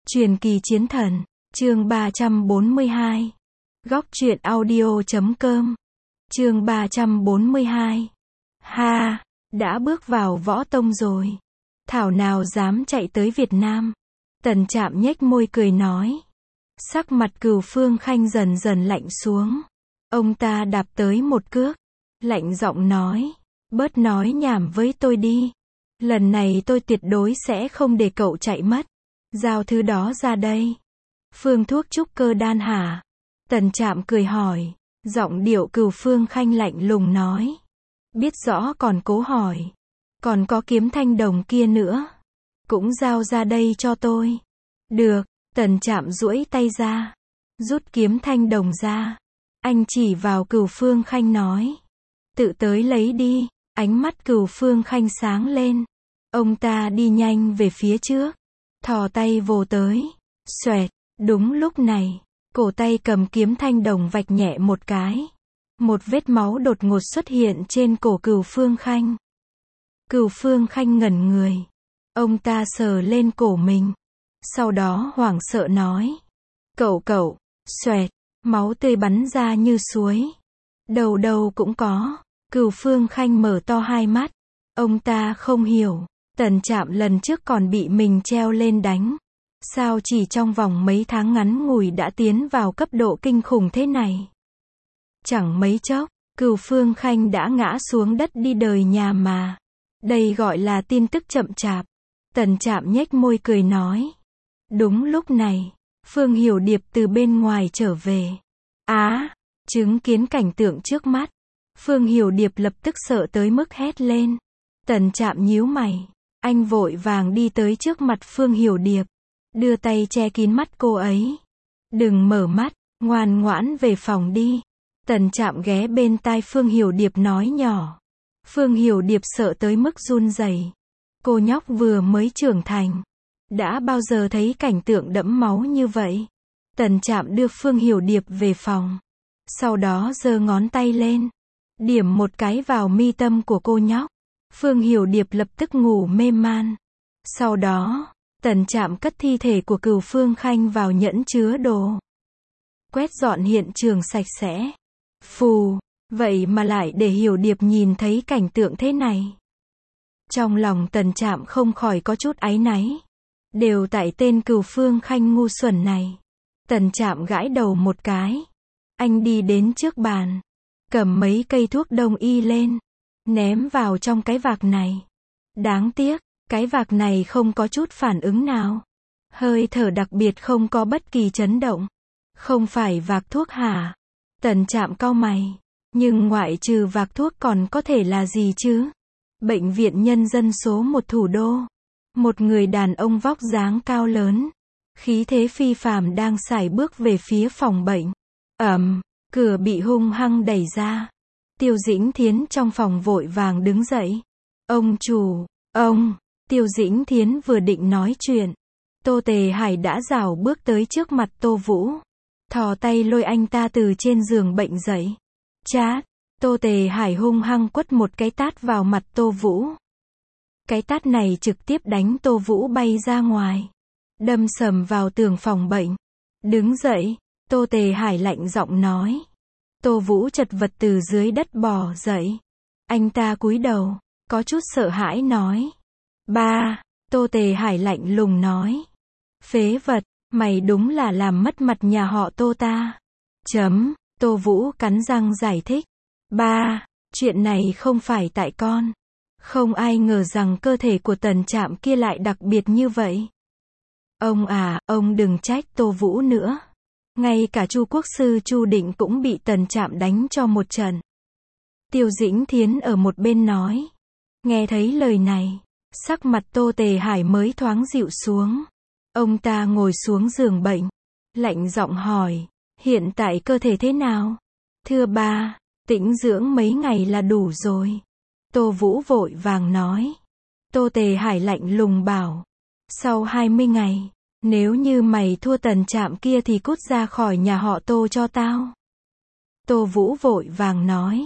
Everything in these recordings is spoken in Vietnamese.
Truyền kỳ chiến thần, chương 342. Góc truyện audio.com. Chương 342. Ha, đã bước vào võ tông rồi. Thảo nào dám chạy tới Việt Nam. Tần Trạm nhếch môi cười nói. Sắc mặt Cửu Phương Khanh dần dần lạnh xuống. Ông ta đạp tới một cước. Lạnh giọng nói. Bớt nói nhảm với tôi đi. Lần này tôi tuyệt đối sẽ không để cậu chạy mất. Giao thứ đó ra đây. Phương thuốc trúc cơ đan hả? Tần Trạm cười hỏi. Giọng điệu Cửu Phương Khanh lạnh lùng nói. Biết rõ còn cố hỏi. Còn có kiếm thanh đồng kia nữa. Cũng giao ra đây cho tôi. Được, Tần Trạm duỗi tay ra. Rút kiếm thanh đồng ra. Anh chỉ vào Cửu Phương Khanh nói. Tự tới lấy đi. Ánh mắt Cửu Phương Khanh sáng lên. Ông ta đi nhanh về phía trước. Thò tay vồ tới. Xoẹt, đúng lúc này. Cổ tay cầm kiếm thanh đồng vạch nhẹ một cái. Một vết máu đột ngột xuất hiện trên cổ Cửu Phương Khanh. Cửu Phương Khanh ngẩn người. Ông ta sờ lên cổ mình. Sau đó hoảng sợ nói. Cậu, xoẹt, máu tươi bắn ra như suối. Đầu đầu cũng có. Cửu Phương Khanh mở to hai mắt. Ông ta không hiểu. Tần Trạm lần trước còn bị mình treo lên đánh. Sao chỉ trong vòng mấy tháng ngắn ngủi đã tiến vào cấp độ kinh khủng thế này? Chẳng mấy chốc, Cửu Phương Khanh đã ngã xuống đất đi đời nhà mà. Đây gọi là tin tức chậm chạp. Tần Trạm nhếch môi cười nói. Đúng lúc này, Phương Hiểu Điệp từ bên ngoài trở về. Chứng kiến cảnh tượng trước mắt. Phương Hiểu Điệp lập tức sợ tới mức hét lên. Tần Trạm nhíu mày. Anh vội vàng đi tới trước mặt Phương Hiểu Điệp. Đưa tay che kín mắt cô ấy. Đừng mở mắt, ngoan ngoãn về phòng đi. Tần Trạm ghé bên tai Phương Hiểu Điệp nói nhỏ. Phương Hiểu Điệp sợ tới mức run rẩy. Cô nhóc vừa mới trưởng thành. Đã bao giờ thấy cảnh tượng đẫm máu như vậy? Tần Trạm đưa Phương Hiểu Điệp về phòng. Sau đó giơ ngón tay lên. Điểm một cái vào mi tâm của cô nhóc. Phương Hiểu Điệp lập tức ngủ mê man. Sau đó, Tần Trạm cất thi thể của Cửu Phương Khanh vào nhẫn chứa đồ. Quét dọn hiện trường sạch sẽ. Phù, vậy mà lại để Hiểu Điệp nhìn thấy cảnh tượng thế này. Trong lòng Tần Trạm không khỏi có chút áy náy. Đều tại tên Cửu Phương Khanh ngu xuẩn này. Tần Trạm gãi đầu một cái. Anh đi đến trước bàn. Cầm mấy cây thuốc đông y lên. Ném vào trong cái vạc này. Đáng tiếc, cái vạc này không có chút phản ứng nào. Hơi thở đặc biệt không có bất kỳ chấn động. Không phải vạc thuốc hả? Tần Trạm cau mày. Nhưng ngoại trừ vạc thuốc còn có thể là gì chứ? Bệnh viện nhân dân số 1 thủ đô. Một người đàn ông vóc dáng cao lớn. Khí thế phi phàm đang sải bước về phía phòng bệnh. Cửa bị hung hăng đẩy ra. Tiêu Dĩnh Thiến trong phòng vội vàng đứng dậy. Ông chủ, Tiêu Dĩnh Thiến vừa định nói chuyện. Tô Tề Hải đã rảo bước tới trước mặt Tô Vũ. Thò tay lôi anh ta từ trên giường bệnh dậy. Chát, Tô Tề Hải hung hăng quất một cái tát vào mặt Tô Vũ. Cái tát này trực tiếp đánh Tô Vũ bay ra ngoài. Đâm sầm vào tường phòng bệnh. Đứng dậy, Tô Tề Hải lạnh giọng nói. Tô Vũ chật vật từ dưới đất bò dậy. Anh ta cúi đầu, có chút sợ hãi nói. Ba, Tô Tề Hải lạnh lùng nói. Phế vật, mày đúng là làm mất mặt nhà họ Tô ta. Tô Vũ cắn răng giải thích. Ba, chuyện này không phải tại con. Không ai ngờ rằng cơ thể của Tần Trạm kia lại đặc biệt như vậy. Ông đừng trách Tô Vũ nữa. Ngay cả Chu Quốc sư Chu Định cũng bị Tần Trạm đánh cho một trận. Tiêu Dĩnh Thiến ở một bên nói. Nghe thấy lời này, sắc mặt Tô Tề Hải mới thoáng dịu xuống. Ông ta ngồi xuống giường bệnh. Lạnh giọng hỏi. Hiện tại cơ thể thế nào? Thưa ba, tĩnh dưỡng mấy ngày là đủ rồi. Tô Vũ vội vàng nói. Tô Tề Hải lạnh lùng bảo. Sau 20 ngày. Nếu như mày thua Tần Trạm kia thì cút ra khỏi nhà họ Tô cho tao. Tô Vũ vội vàng nói.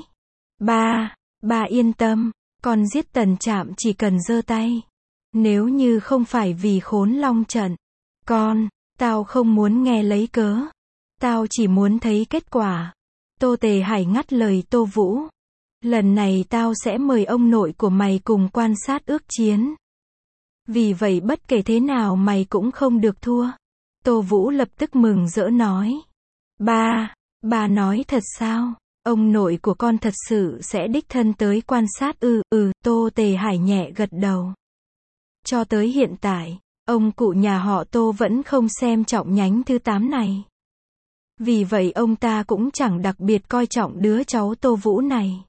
Ba yên tâm, con giết Tần Trạm chỉ cần giơ tay. Nếu như không phải vì Khốn Long trận, Con, tao không muốn nghe lấy cớ. Tao chỉ muốn thấy kết quả. Tô Tề Hải ngắt lời Tô Vũ. Lần này tao sẽ mời ông nội của mày cùng quan sát ước chiến. Vì vậy bất kể thế nào mày cũng không được thua. Tô Vũ lập tức mừng rỡ nói. Bà nói thật sao? Ông nội của con thật sự sẽ đích thân tới quan sát Tô Tề Hải nhẹ gật đầu. Cho tới hiện tại, ông cụ nhà họ Tô vẫn không xem trọng nhánh thứ 8 này. Vì vậy ông ta cũng chẳng đặc biệt coi trọng đứa cháu Tô Vũ này.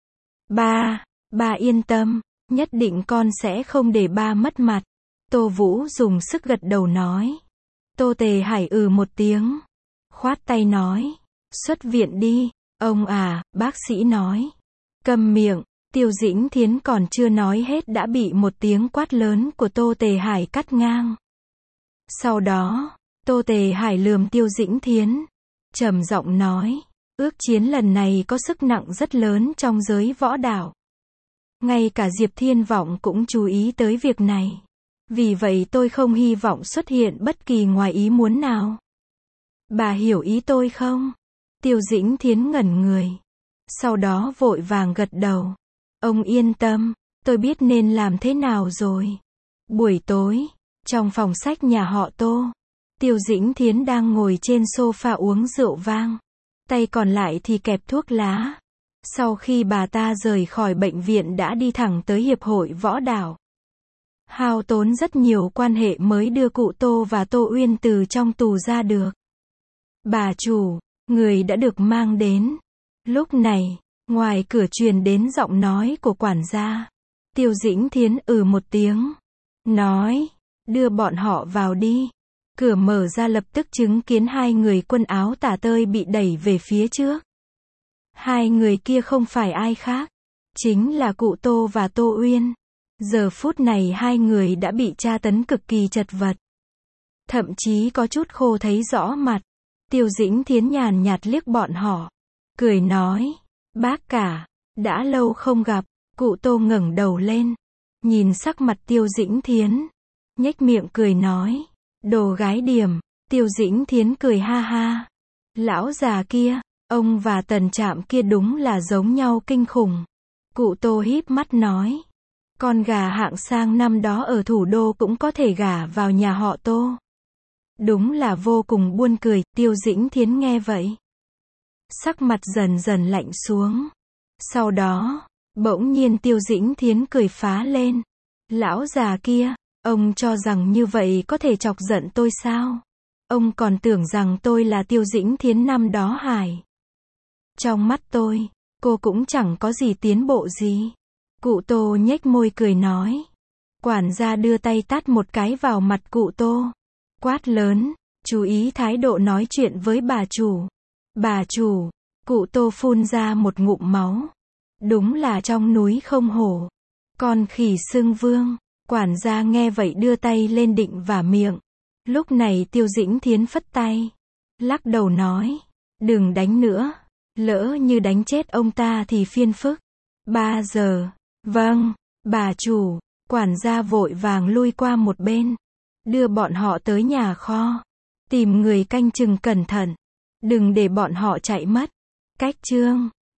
Ba yên tâm, nhất định con sẽ không để ba mất mặt. Tô Vũ dùng sức gật đầu nói. Tô Tề Hải một tiếng. Khoát tay nói. Xuất viện đi, ông à, bác sĩ nói. Câm miệng, Tiêu Dĩnh Thiến còn chưa nói hết đã bị một tiếng quát lớn của Tô Tề Hải cắt ngang. Sau đó, Tô Tề Hải lườm Tiêu Dĩnh Thiến, trầm giọng nói. Ước chiến lần này có sức nặng rất lớn trong giới võ đạo. Ngay cả Diệp Thiên Vọng cũng chú ý tới việc này. Vì vậy tôi không hy vọng xuất hiện bất kỳ ngoài ý muốn nào. Bà hiểu ý tôi không? Tiêu Dĩnh Thiến ngẩn người. Sau đó vội vàng gật đầu. Ông yên tâm, tôi biết nên làm thế nào rồi. Buổi tối, trong phòng sách nhà họ Tô, Tiêu Dĩnh Thiến đang ngồi trên sofa uống rượu vang. Tay còn lại thì kẹp thuốc lá. Sau khi bà ta rời khỏi bệnh viện đã đi thẳng tới Hiệp hội Võ Đạo. Hao tốn rất nhiều quan hệ mới đưa cụ Tô và Tô Uyên từ trong tù ra được. Bà chủ, người đã được mang đến. Lúc này, ngoài cửa truyền đến giọng nói của quản gia. Tiêu Dĩnh Thiến một tiếng. Nói, đưa bọn họ vào đi. Cửa mở ra lập tức chứng kiến hai người quần áo tả tơi bị đẩy về phía trước. Hai người kia không phải ai khác. Chính là cụ Tô và Tô Uyên. Giờ phút này hai người đã bị tra tấn cực kỳ chật vật. Thậm chí có chút khô thấy rõ mặt. Tiêu Dĩnh Thiến nhàn nhạt liếc bọn họ. Cười nói. Bác cả, đã lâu không gặp. Cụ Tô ngẩng đầu lên. Nhìn sắc mặt Tiêu Dĩnh Thiến. Nhếch miệng cười nói. Đồ gái điểm. Tiêu Dĩnh Thiến cười ha ha. Lão già kia, ông và Tần Trạm kia đúng là giống nhau kinh khủng. Cụ Tô híp mắt nói. Con gà hạng sang năm đó ở thủ đô cũng có thể gả vào nhà họ Tô. Đúng là vô cùng buồn cười. Tiêu Dĩnh Thiến nghe vậy, sắc mặt dần dần lạnh xuống. Sau đó, bỗng nhiên Tiêu Dĩnh Thiến cười phá lên. Lão già kia, ông cho rằng như vậy có thể chọc giận tôi sao? Ông còn tưởng rằng tôi là Tiêu Dĩnh Thiến năm đó hài. Trong mắt tôi, cô cũng chẳng có gì tiến bộ gì. Cụ Tô nhếch môi cười nói. Quản gia đưa tay tát một cái vào mặt cụ Tô. Quát lớn, chú ý thái độ nói chuyện với bà chủ. Bà chủ, cụ Tô phun ra một ngụm máu. Đúng là trong núi không hổ. Con khỉ xưng vương. Quản gia nghe vậy đưa tay lên định vả miệng. Lúc này Tiêu Dĩnh Thiến phất tay. Lắc đầu nói. Đừng đánh nữa. Lỡ như đánh chết ông ta thì phiền phức. 3 giờ. Vâng, bà chủ. Quản gia vội vàng lui qua một bên. Đưa bọn họ tới nhà kho. Tìm người canh chừng cẩn thận. Đừng để bọn họ chạy mất. Cách chương